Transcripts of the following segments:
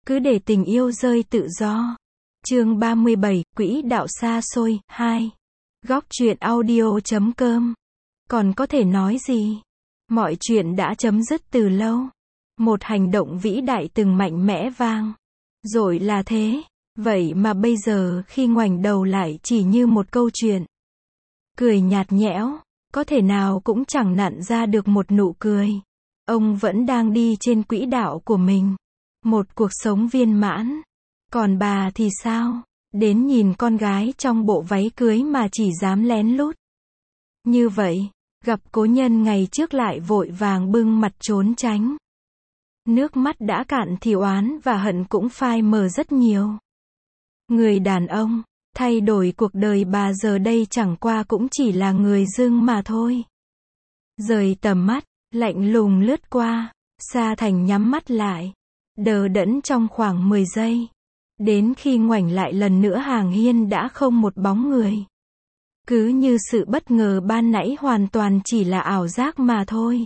Cứ để tình yêu rơi tự do. Chương 37, Quỹ đạo xa xôi, 2. Góc truyện audio.com. Còn có thể nói gì? Mọi chuyện đã chấm dứt từ lâu. Một hành động vĩ đại từng mạnh mẽ vang dội là thế. Vậy mà bây giờ khi ngoảnh đầu lại chỉ như một câu chuyện cười nhạt nhẽo, có thể nào cũng chẳng nặn ra được một nụ cười. Ông vẫn đang đi trên quỹ đạo của mình. Một cuộc sống viên mãn. Còn bà thì sao? Đến nhìn con gái trong bộ váy cưới mà chỉ dám lén lút. Như vậy, gặp cố nhân ngày trước lại vội vàng bưng mặt trốn tránh. Nước mắt đã cạn thì oán và hận cũng phai mờ rất nhiều. Người đàn ông, thay đổi cuộc đời bà giờ đây chẳng qua cũng chỉ là người dưng mà thôi. Rời tầm mắt, lạnh lùng lướt qua, Sa Thành nhắm mắt lại, đờ đẫn trong khoảng 10 giây. Đến khi ngoảnh lại lần nữa hàng hiên đã không một bóng người. Cứ như sự bất ngờ ban nãy hoàn toàn chỉ là ảo giác mà thôi.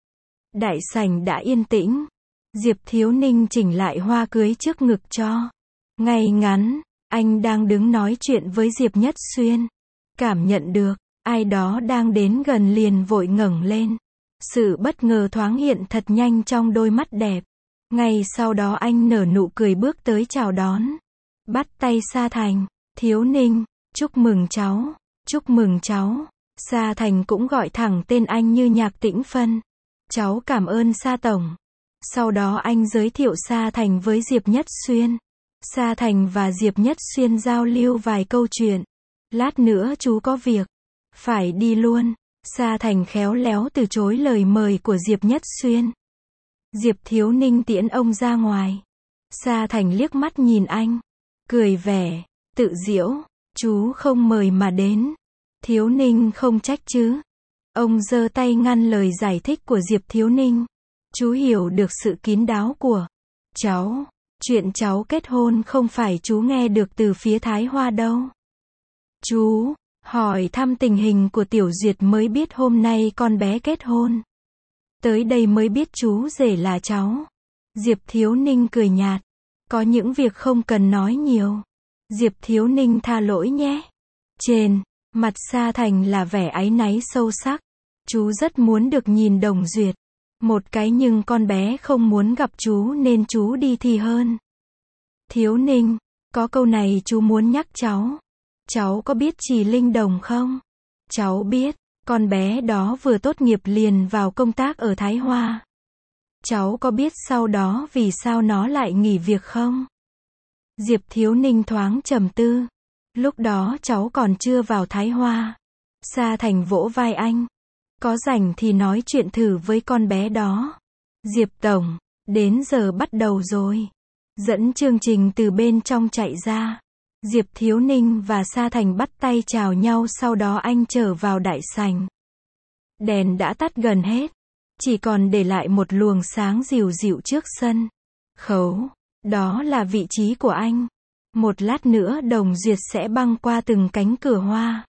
Đại sảnh đã yên tĩnh. Diệp Thiếu Ninh chỉnh lại hoa cưới trước ngực cho ngay ngắn. Anh đang đứng nói chuyện với Diệp Nhất Xuyên. Cảm nhận được, ai đó đang đến gần liền vội ngẩng lên. Sự bất ngờ thoáng hiện thật nhanh trong đôi mắt đẹp. Ngay sau đó anh nở nụ cười bước tới chào đón. Bắt tay Sa Thành. Thiếu Ninh, chúc mừng cháu. Chúc mừng cháu. Sa Thành cũng gọi thẳng tên anh như nhạc tĩnh phân. Cháu cảm ơn Sa Tổng. Sau đó anh giới thiệu Sa Thành với Diệp Nhất Xuyên. Sa Thành và Diệp Nhất Xuyên giao lưu vài câu chuyện. Lát nữa chú có việc phải đi luôn. Sa Thành khéo léo từ chối lời mời của Diệp Nhất Xuyên. Diệp Thiếu Ninh tiễn ông ra ngoài. Sa Thành liếc mắt nhìn anh, cười vẻ tự giễu, chú không mời mà đến. Thiếu Ninh không trách chứ. Ông giơ tay ngăn lời giải thích của Diệp Thiếu Ninh. Chú hiểu được sự kín đáo của cháu. Chuyện cháu kết hôn không phải chú nghe được từ phía Thái Hoa đâu. Chú hỏi thăm tình hình của Tiểu Duyệt mới biết hôm nay con bé kết hôn. Tới đây mới biết chú rể là cháu. Diệp Thiếu Ninh cười nhạt. Có những việc không cần nói nhiều. Diệp Thiếu Ninh tha lỗi nhé. Trên mặt Sa Thành là vẻ áy náy sâu sắc. Chú rất muốn được nhìn Đồng Duyệt một cái nhưng con bé không muốn gặp chú nên chú đi thì hơn. Thiếu Ninh, có câu này chú muốn nhắc cháu. Cháu có biết Trì Linh Đồng không? Cháu biết, con bé đó vừa tốt nghiệp liền vào công tác ở Thái Hoa. Cháu có biết sau đó vì sao nó lại nghỉ việc không? Diệp Thiếu Ninh thoáng trầm tư. Lúc đó cháu còn chưa vào Thái Hoa. Sa Thành vỗ vai anh. Có rảnh thì nói chuyện thử với con bé đó. Diệp Tổng, đến giờ bắt đầu rồi. Dẫn chương trình từ bên trong chạy ra. Diệp Thiếu Ninh và Sa Thành bắt tay chào nhau, sau đó anh trở vào đại sảnh. Đèn đã tắt gần hết. Chỉ còn để lại một luồng sáng dịu dịu trước sân khấu. Đó là vị trí của anh. Một lát nữa Đồng Duyệt sẽ băng qua từng cánh cửa hoa.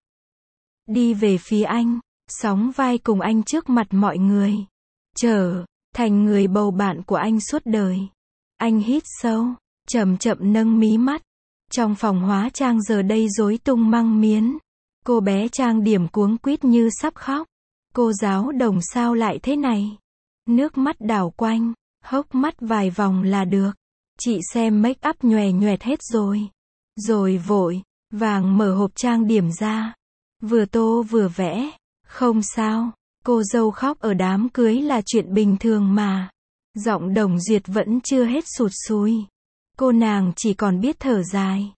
Đi về phía anh. Sóng vai cùng anh trước mặt mọi người. Trở thành người bầu bạn của anh suốt đời. Anh hít sâu, chậm chậm nâng mí mắt. Trong phòng hóa trang giờ đây rối tung măng miến. Cô bé trang điểm cuống quýt như sắp khóc. Cô giáo Đồng sao lại thế này? Nước mắt đảo quanh, hốc mắt vài vòng là được. Chị xem make up nhòe nhoẹt hết rồi. Rồi vội vàng mở hộp trang điểm ra. Vừa tô vừa vẽ. Không sao, cô dâu khóc ở đám cưới là chuyện bình thường mà. Giọng Đồng Duyệt vẫn chưa hết sụt sùi. Cô nàng chỉ còn biết thở dài.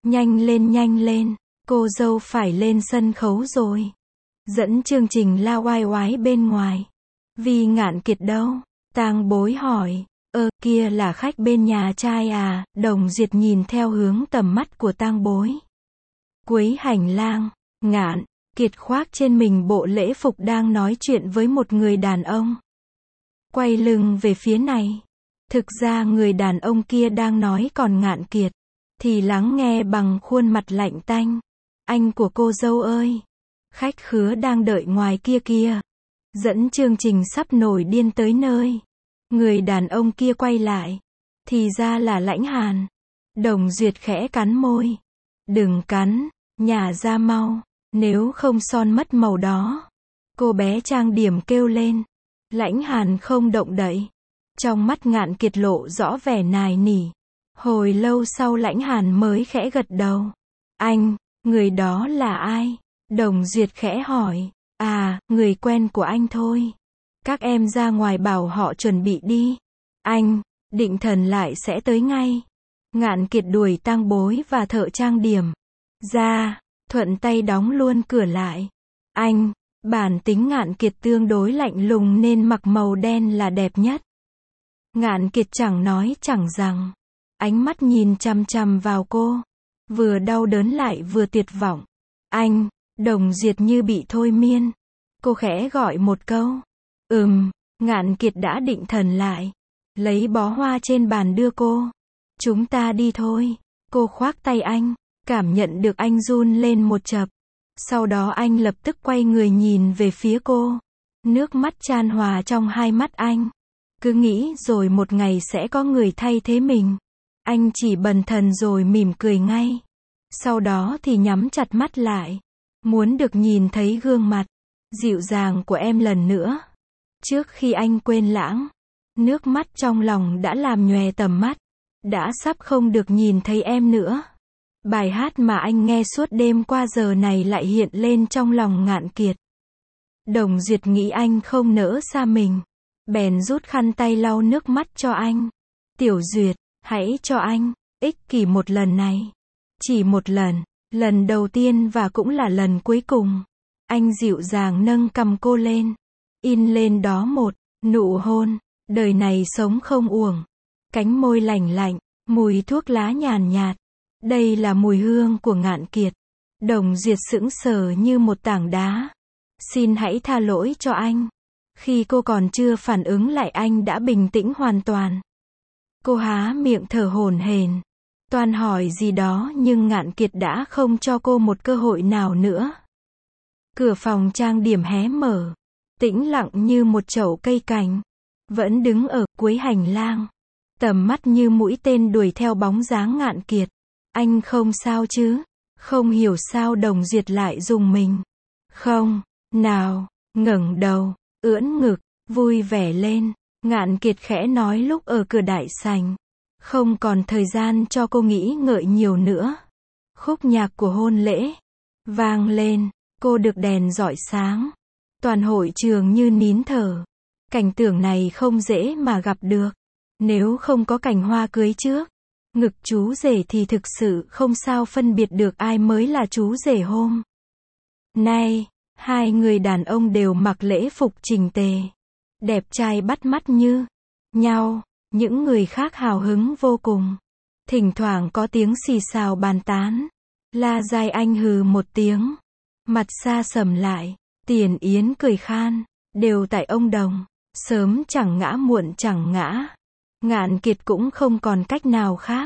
Nhanh lên, cô dâu phải lên sân khấu rồi. Dẫn chương trình la oai oái bên ngoài. Vi Ngạn Kiệt đâu? Tang Bối hỏi. Kia là khách bên nhà trai à? Đồng Duyệt nhìn theo hướng tầm mắt của Tang Bối. Cuối hành lang, Ngạn Kiệt khoác trên mình bộ lễ phục đang nói chuyện với một người đàn ông. Quay lưng về phía này. Thực ra người đàn ông kia đang nói, còn Ngạn Kiệt thì lắng nghe bằng khuôn mặt lạnh tanh. Anh của cô dâu ơi! Khách khứa đang đợi ngoài kia kìa. Dẫn chương trình sắp nổi điên tới nơi. Người đàn ông kia quay lại. Thì ra là Lãnh Hàn. Đồng Duyệt khẽ cắn môi. Đừng cắn, nhả ra mau, nếu không son mất màu đó. Cô bé trang điểm kêu lên. Lãnh Hàn không động đậy. Trong mắt Ngạn Kiệt lộ rõ vẻ nài nỉ. Hồi lâu sau Lãnh Hàn mới khẽ gật đầu. Anh, người đó là ai? Đồng Duyệt khẽ hỏi. À, người quen của anh thôi. Các em ra ngoài bảo họ chuẩn bị đi. Anh, Định Thần lại sẽ tới ngay. Ngạn Kiệt đuổi tang bối và thợ trang điểm ra, thuận tay đóng luôn cửa lại. Anh, bản tính Ngạn Kiệt tương đối lạnh lùng nên mặc màu đen là đẹp nhất. Ngạn Kiệt chẳng nói chẳng rằng, ánh mắt nhìn chằm chằm vào cô, vừa đau đớn lại vừa tuyệt vọng. Anh, Đồng Duyệt như bị thôi miên. Cô khẽ gọi một câu. Ngạn Kiệt đã định thần lại, lấy bó hoa trên bàn đưa cô. Chúng ta đi thôi. Cô khoác tay anh, cảm nhận được anh run lên một chập. Sau đó anh lập tức quay người nhìn về phía cô. Nước mắt chan hòa trong hai mắt anh. Cứ nghĩ rồi một ngày sẽ có người thay thế mình. Anh chỉ bần thần rồi mỉm cười ngay. Sau đó thì nhắm chặt mắt lại. Muốn được nhìn thấy gương mặt dịu dàng của em lần nữa. Trước khi anh quên lãng, nước mắt trong lòng đã làm nhòe tầm mắt. Đã sắp không được nhìn thấy em nữa. Bài hát mà anh nghe suốt đêm qua giờ này lại hiện lên trong lòng Ngạn Kiệt. Đồng Duyệt nghĩ anh không nỡ xa mình. Bèn rút khăn tay lau nước mắt cho anh. Tiểu Duyệt, hãy cho anh, ích kỷ một lần này. Chỉ một lần, lần đầu tiên và cũng là lần cuối cùng. Anh dịu dàng nâng cằm cô lên. In lên đó một nụ hôn. Đời này sống không uổng. Cánh môi lành lạnh, mùi thuốc lá nhàn nhạt. Đây là mùi hương của Ngạn Kiệt. Đồng Duyệt sững sờ như một tảng đá. Xin hãy tha lỗi cho anh. Khi cô còn chưa phản ứng lại anh đã bình tĩnh hoàn toàn. Cô há miệng thở hổn hển, toan hỏi gì đó nhưng Ngạn Kiệt đã không cho cô một cơ hội nào nữa. Cửa phòng trang điểm hé mở, tĩnh lặng như một chậu cây cảnh, vẫn đứng ở cuối hành lang. Tầm mắt như mũi tên đuổi theo bóng dáng Ngạn Kiệt. Anh không sao chứ? Không hiểu sao Đồng Duyệt lại rùng mình. Không, nào, ngẩng đầu, ưỡn ngực, vui vẻ lên. Ngạn Kiệt khẽ nói lúc ở cửa đại sảnh. Không còn thời gian cho cô nghĩ ngợi nhiều nữa. Khúc nhạc của hôn lễ vang lên, cô được đèn rọi sáng. Toàn hội trường như nín thở. Cảnh tượng này không dễ mà gặp được. Nếu không có cảnh hoa cưới trước, ngực chú rể thì thực sự không sao phân biệt được ai mới là chú rể hôm nay. Hai người đàn ông đều mặc lễ phục chỉnh tề, đẹp trai bắt mắt như nhau. Những người khác hào hứng vô cùng. Thỉnh thoảng có tiếng xì xào bàn tán. La Giai Anh hừ một tiếng, mặt xa sầm lại. Tiền Yến cười khan, đều tại ông Đồng, sớm chẳng ngã muộn chẳng ngã. Ngạn Kiệt cũng không còn cách nào khác.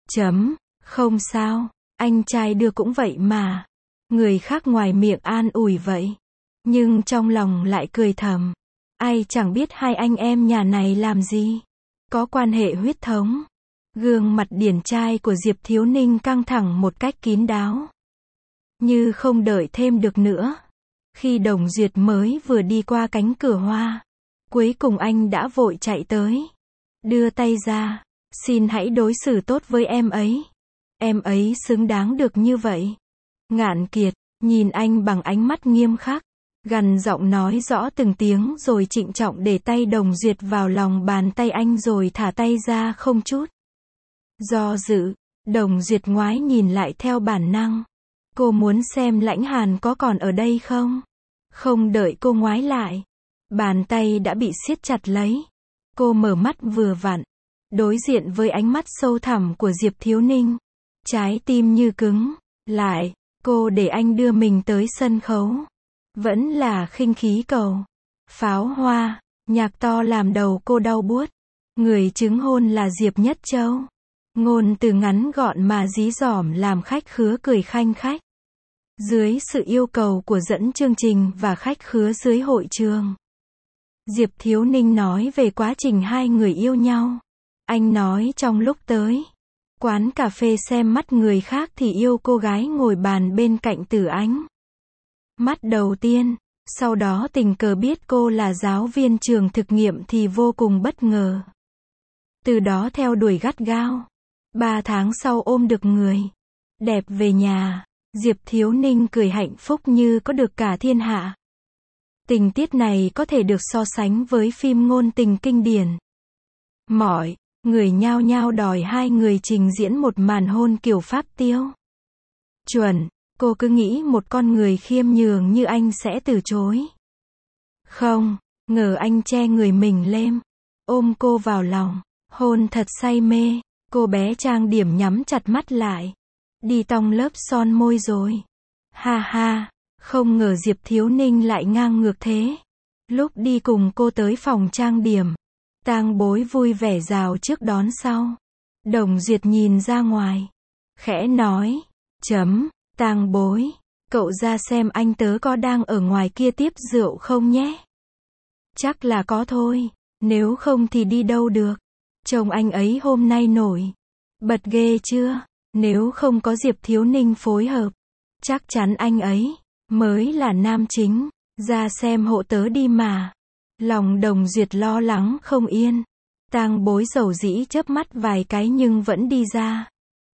Không sao, anh trai đưa cũng vậy mà. Người khác ngoài miệng an ủi vậy, nhưng trong lòng lại cười thầm. Ai chẳng biết hai anh em nhà này làm gì, có quan hệ huyết thống. Gương mặt điển trai của Diệp Thiếu Ninh căng thẳng một cách kín đáo. Như không đợi thêm được nữa. Khi Đồng Duyệt mới vừa đi qua cánh cửa hoa, cuối cùng anh đã vội chạy tới. Đưa tay ra, xin hãy đối xử tốt với em ấy. Em ấy xứng đáng được như vậy. Ngạn Kiệt nhìn anh bằng ánh mắt nghiêm khắc, gằn giọng nói rõ từng tiếng rồi trịnh trọng để tay Đồng Duyệt vào lòng bàn tay anh rồi thả tay ra không chút do dự. Đồng Duyệt ngoái nhìn lại theo bản năng. Cô muốn xem Lãnh Hàn có còn ở đây không? Không đợi cô ngoái lại, bàn tay đã bị siết chặt lấy. Cô mở mắt vừa vặn, đối diện với ánh mắt sâu thẳm của Diệp Thiếu Ninh. Trái tim như cứng lại. Cô để anh đưa mình tới sân khấu. Vẫn là khinh khí cầu, pháo hoa, nhạc to làm đầu cô đau buốt. Người chứng hôn là Diệp Nhất Châu. Ngôn từ ngắn gọn mà dí dỏm làm khách khứa cười khanh khách. Dưới sự yêu cầu của dẫn chương trình và khách khứa dưới hội trường, Diệp Thiếu Ninh nói về quá trình hai người yêu nhau. Anh nói trong lúc tới quán cà phê xem mắt người khác thì yêu cô gái ngồi bàn bên cạnh Tử Ánh. Mắt đầu tiên, sau đó tình cờ biết cô là giáo viên trường thực nghiệm thì vô cùng bất ngờ. Từ đó theo đuổi gắt gao. 3 tháng sau ôm được người đẹp về nhà, Diệp Thiếu Ninh cười hạnh phúc như có được cả thiên hạ. Tình tiết này có thể được so sánh với phim ngôn tình kinh điển. Mọi người nhao nhao đòi hai người trình diễn một màn hôn kiểu Pháp tiêu. Chuẩn, cô cứ nghĩ một con người khiêm nhường như anh sẽ từ chối. Không, ngờ anh che người mình lên, ôm cô vào lòng, hôn thật say mê. Cô bé trang điểm nhắm chặt mắt lại. Đi tong lớp son môi rồi. Ha ha, không ngờ Diệp Thiếu Ninh lại ngang ngược thế. Lúc đi cùng cô tới phòng trang điểm, Tang Bối vui vẻ rào trước đón sau. Đồng Duyệt nhìn ra ngoài, khẽ nói, Tang Bối, cậu ra xem anh tớ có đang ở ngoài kia tiếp rượu không nhé. Chắc là có thôi, nếu không thì đi đâu được. Chồng anh ấy hôm nay nổi bật ghê chưa, nếu không có Diệp Thiếu Ninh phối hợp, chắc chắn anh ấy mới là nam chính. Ra xem hộ tớ đi mà. Lòng Đồng Duyệt lo lắng không yên. Tang Bối dầu dĩ chớp mắt vài cái nhưng vẫn đi ra.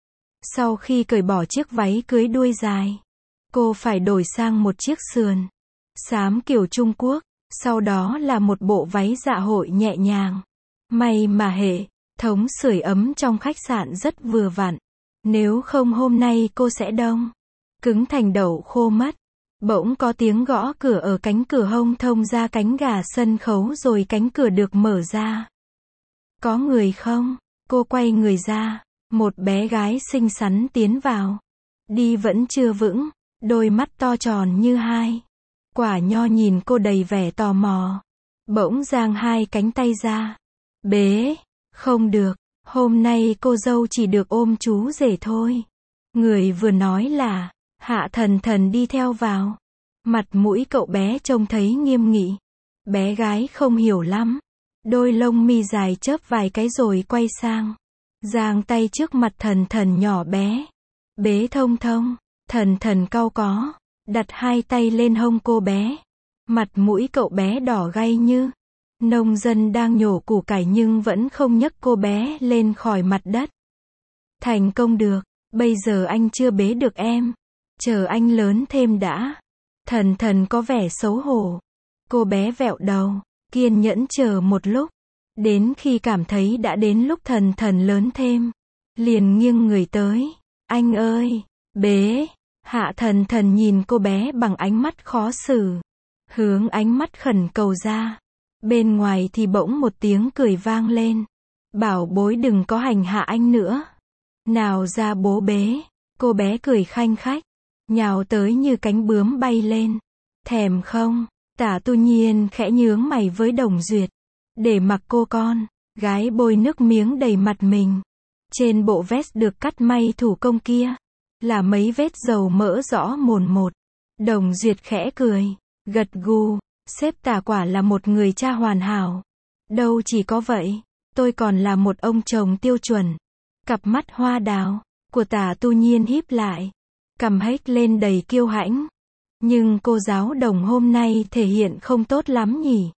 Sau khi cởi bỏ chiếc váy cưới đuôi dài, cô phải đổi sang một chiếc sườn xám kiểu Trung Quốc, sau đó là một bộ váy dạ hội nhẹ nhàng. May mà hệ thống sưởi ấm trong khách sạn rất vừa vặn, nếu không hôm nay cô sẽ đông cứng thành đậu khô mất. Bỗng có tiếng gõ cửa ở cánh cửa hông thông ra cánh gà sân khấu rồi cánh cửa được mở ra. Có người không? Cô quay người ra, một bé gái xinh xắn tiến vào. Đi vẫn chưa vững, đôi mắt to tròn như hai quả nho nhìn cô đầy vẻ tò mò. Bỗng giang hai cánh tay ra. Bế, không được, hôm nay cô dâu chỉ được ôm chú rể thôi. Người vừa nói là Hạ Thần Thần đi theo vào. Mặt mũi cậu bé trông thấy nghiêm nghị. Bé gái không hiểu lắm. Đôi lông mi dài chớp vài cái rồi quay sang. Giang tay trước mặt Thần Thần nhỏ bé. Bế thông thông. Thần Thần cau có. Đặt hai tay lên hông cô bé. Mặt mũi cậu bé đỏ gay như nông dân đang nhổ củ cải nhưng vẫn không nhấc cô bé lên khỏi mặt đất. Thành công được. Bây giờ anh chưa bế được em. Chờ anh lớn thêm đã. Thần Thần có vẻ xấu hổ. Cô bé vẹo đầu, kiên nhẫn chờ một lúc. Đến khi cảm thấy đã đến lúc Thần Thần lớn thêm, liền nghiêng người tới. Anh ơi, bế. Hạ Thần Thần nhìn cô bé bằng ánh mắt khó xử. Hướng ánh mắt khẩn cầu ra. Bên ngoài thì bỗng một tiếng cười vang lên. Bảo bối đừng có hành hạ anh nữa. Nào ra bố bế. Cô bé cười khanh khách, nhào tới như cánh bướm bay lên. Thèm không? Tả Tu Nhiên khẽ nhướng mày với Đồng Duyệt. Để mặc cô con gái bôi nước miếng đầy mặt mình. Trên bộ vest được cắt may thủ công kia là mấy vết dầu mỡ rõ mồn một. Đồng Duyệt khẽ cười, gật gù. Sếp Tả quả là một người cha hoàn hảo. Đâu chỉ có vậy, tôi còn là một ông chồng tiêu chuẩn. Cặp mắt hoa đào của Tả Tu Nhiên híp lại, cằm hếch lên đầy kiêu hãnh. Nhưng cô giáo Đồng hôm nay thể hiện không tốt lắm nhỉ.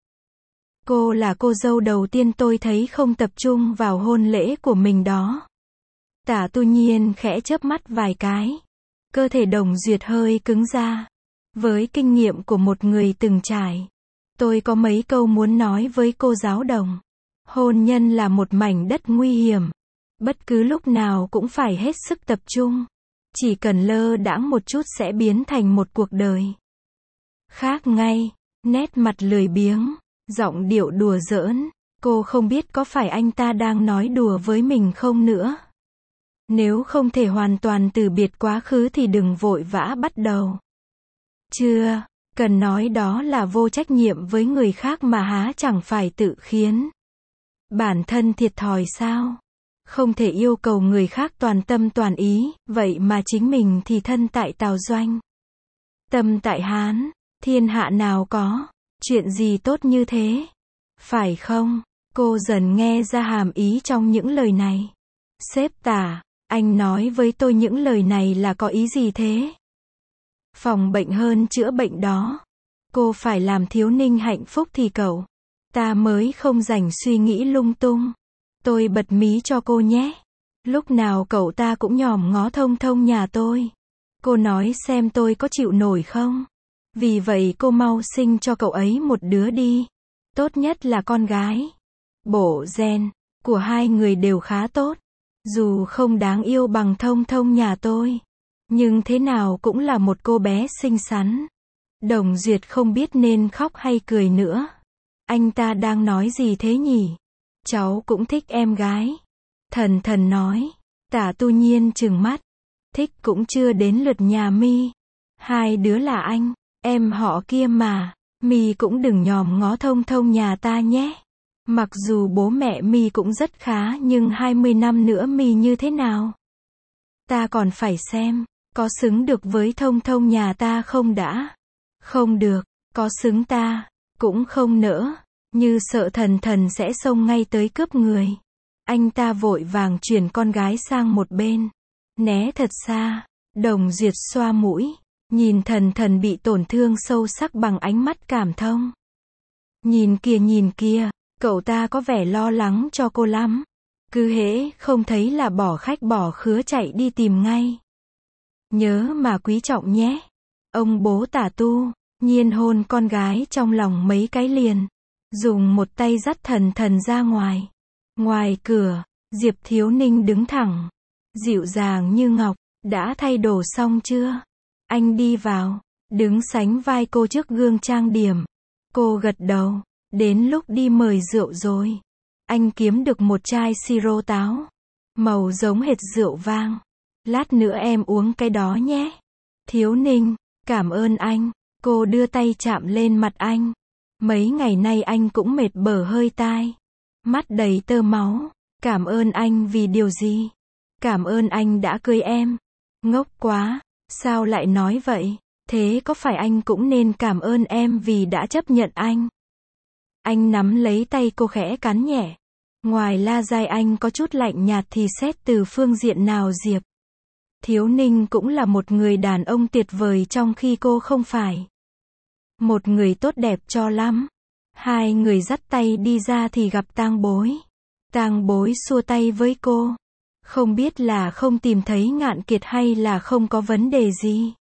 Cô là cô dâu đầu tiên tôi thấy không tập trung vào hôn lễ của mình đó. Tả Tu Nhiên khẽ chớp mắt vài cái. Cơ thể Đồng Duyệt hơi cứng ra. Với kinh nghiệm của một người từng trải, tôi có mấy câu muốn nói với cô giáo Đồng. Hôn nhân là một mảnh đất nguy hiểm. Bất cứ lúc nào cũng phải hết sức tập trung. Chỉ cần lơ đãng một chút sẽ biến thành một cuộc đời khác ngay. Nét mặt lười biếng, giọng điệu đùa giỡn. Cô không biết có phải anh ta đang nói đùa với mình không nữa. Nếu không thể hoàn toàn từ biệt quá khứ thì đừng vội vã bắt đầu. Chưa cần nói đó là vô trách nhiệm với người khác mà há chẳng phải tự khiến bản thân thiệt thòi sao? Không thể yêu cầu người khác toàn tâm toàn ý, vậy mà chính mình thì thân tại Tào Doanh, tâm tại Hán. Thiên hạ nào có chuyện gì tốt như thế, phải không? Cô dần nghe ra hàm ý trong những lời này. Sếp Tả, anh nói với tôi những lời này là có ý gì thế? Phòng bệnh hơn chữa bệnh đó. Cô phải làm Thiếu Ninh hạnh phúc thì cậu ta mới không rảnh suy nghĩ lung tung. Tôi bật mí cho cô nhé. Lúc nào cậu ta cũng nhòm ngó thông thông nhà tôi. Cô nói xem tôi có chịu nổi không? Vì vậy cô mau sinh cho cậu ấy một đứa đi. Tốt nhất là con gái. Bộ gen của hai người đều khá tốt. Dù không đáng yêu bằng thông thông nhà tôi, nhưng thế nào cũng là một cô bé xinh xắn. Đồng Duyệt không biết nên khóc hay cười nữa. Anh ta đang nói gì thế nhỉ? Cháu cũng thích em gái. Thần thần nói. Tả Tu Nhiên trừng mắt. Thích cũng chưa đến lượt nhà mi. Hai đứa là anh, em họ kia mà. Mi cũng đừng nhòm ngó thông thông nhà ta nhé. Mặc dù bố mẹ mi cũng rất khá nhưng 20 năm nữa mi như thế nào? Ta còn phải xem, có xứng được với thông thông nhà ta không đã? Không được, có xứng ta, cũng không nỡ. Như sợ thần thần sẽ xông ngay tới cướp người. Anh ta vội vàng chuyển con gái sang một bên. Né thật xa. Đồng Duyệt xoa mũi. Nhìn thần thần bị tổn thương sâu sắc bằng ánh mắt cảm thông. Nhìn kìa, cậu ta có vẻ lo lắng cho cô lắm. Cứ hễ không thấy là bỏ khách bỏ khứa chạy đi tìm ngay. Nhớ mà quý trọng nhé. Ông bố Tả Tu Nhiên hôn con gái trong lòng mấy cái liền. Dùng một tay dắt thần thần ra ngoài. Ngoài cửa, Diệp Thiếu Ninh đứng thẳng. Dịu dàng như ngọc. Đã thay đồ xong chưa? Anh đi vào. Đứng sánh vai cô trước gương trang điểm. Cô gật đầu. Đến lúc đi mời rượu rồi. Anh kiếm được một chai siro táo. Màu giống hệt rượu vang. Lát nữa em uống cái đó nhé. Thiếu Ninh, cảm ơn anh. Cô đưa tay chạm lên mặt anh. Mấy ngày nay anh cũng mệt bở hơi tai. Mắt đầy tơ máu. Cảm ơn anh vì điều gì? Cảm ơn anh đã cưới em. Ngốc quá, sao lại nói vậy? Thế có phải anh cũng nên cảm ơn em vì đã chấp nhận anh? Anh nắm lấy tay cô khẽ cắn nhẹ. Ngoài la dai anh có chút lạnh nhạt thì xét từ phương diện nào Diệp Thiếu Ninh cũng là một người đàn ông tuyệt vời trong khi cô không phải. Một người tốt đẹp cho lắm. Hai người dắt tay đi ra thì gặp Tang Bối. Tang Bối xua tay với cô. Không biết là không tìm thấy Ngạn Kiệt hay là không có vấn đề gì.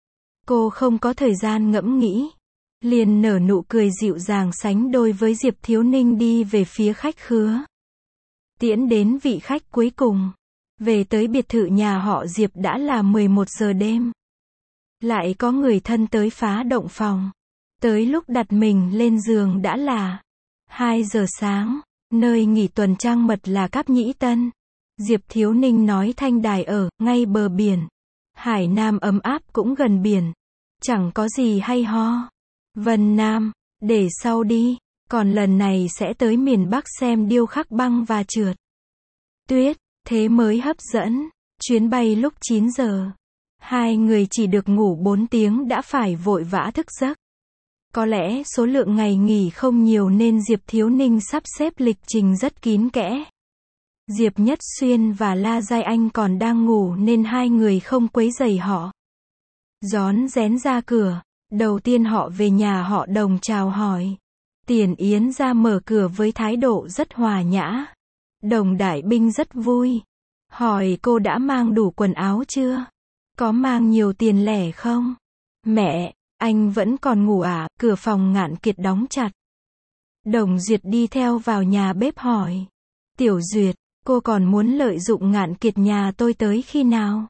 Cô không có thời gian ngẫm nghĩ. Liền nở nụ cười dịu dàng sánh đôi với Diệp Thiếu Ninh đi về phía khách khứa. Tiễn đến vị khách cuối cùng. Về tới biệt thự nhà họ Diệp đã là 11 giờ đêm. Lại có người thân tới phá động phòng. Tới lúc đặt mình lên giường đã là 2 giờ sáng. Nơi nghỉ tuần trăng mật là Cáp Nhĩ Tân. Diệp Thiếu Ninh nói Thanh Đài ở ngay bờ biển. Hải Nam ấm áp cũng gần biển. Chẳng có gì hay ho. Vân Nam, để sau đi. Còn lần này sẽ tới miền Bắc xem điêu khắc băng và trượt tuyết. Thế mới hấp dẫn. Chuyến bay lúc 9 giờ. Hai người chỉ được ngủ 4 tiếng đã phải vội vã thức giấc. Có lẽ số lượng ngày nghỉ không nhiều nên Diệp Thiếu Ninh sắp xếp lịch trình rất kín kẽ. Diệp Nhất Xuyên và La Giai Anh còn đang ngủ nên hai người không quấy rầy họ. Rón rén ra cửa. Đầu tiên họ về nhà họ Đồng chào hỏi. Tiền Yến ra mở cửa với thái độ rất hòa nhã. Đồng Đại Binh rất vui. Hỏi cô đã mang đủ quần áo chưa? Có mang nhiều tiền lẻ không? Mẹ, anh vẫn còn ngủ à? Cửa phòng Ngạn Kiệt đóng chặt. Đồng Duyệt đi theo vào nhà bếp hỏi. Tiểu Duyệt, cô còn muốn lợi dụng Ngạn Kiệt nhà tôi tới khi nào?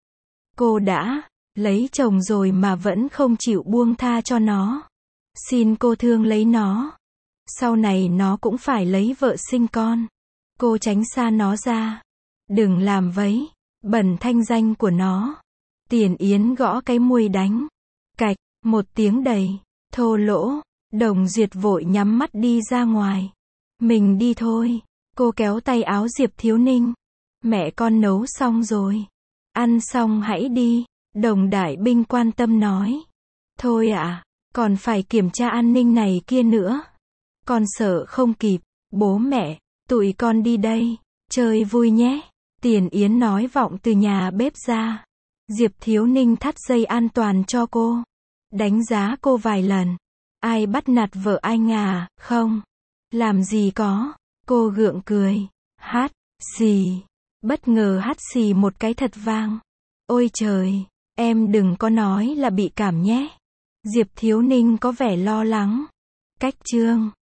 Cô đã lấy chồng rồi mà vẫn không chịu buông tha cho nó. Xin cô thương lấy nó. Sau này nó cũng phải lấy vợ sinh con. Cô tránh xa nó ra. Đừng làm vấy bẩn thanh danh của nó. Tiền Yến gõ cái muôi đánh. Cạch, một tiếng đầy thô lỗ. Đồng Duyệt vội nhắm mắt đi ra ngoài. Mình đi thôi. Cô kéo tay áo Diệp Thiếu Ninh. Mẹ con nấu xong rồi. Ăn xong hãy đi. Đồng Đại Binh quan tâm nói. Thôi ạ, còn phải kiểm tra an ninh này kia nữa. Con sợ không kịp. Bố mẹ, tụi con đi đây, chơi vui nhé. Tiền Yến nói vọng từ nhà bếp ra. Diệp Thiếu Ninh thắt dây an toàn cho cô. Đánh giá cô vài lần. Ai bắt nạt vợ anh à, không? Làm gì có. Cô gượng cười. Hát, xì. Bất ngờ hắt xì một cái thật vang. Ôi trời, em đừng có nói là bị cảm nhé. Diệp Thiếu Ninh có vẻ lo lắng. Cách chương